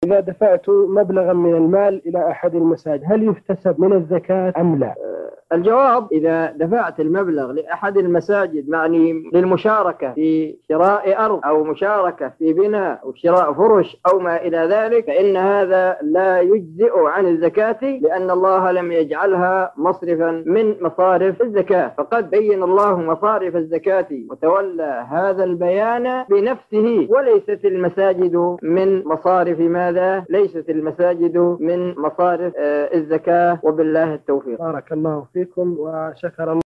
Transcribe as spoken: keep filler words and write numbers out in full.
إذا دفعت مبلغا من المال إلى أحد المساجد هل يحتسب من الزكاة أم لا؟ الجواب: إذا دفعت المبلغ لأحد المساجد معني للمشاركة في شراء أرض أو مشاركة في بناء أو شراء فرش أو ما إلى ذلك، فإن هذا لا يجزئ عن الزكاة، لأن الله لم يجعلها مصرفا من مصارف الزكاة. فقد بين الله مصارف الزكاة وتولى هذا البيان بنفسه. وليست المساجد من مصارف ماذا؟ ليست المساجد من مصارف الزكاة. وبالله التوفيق. بارك الله فيكم وشكر الله.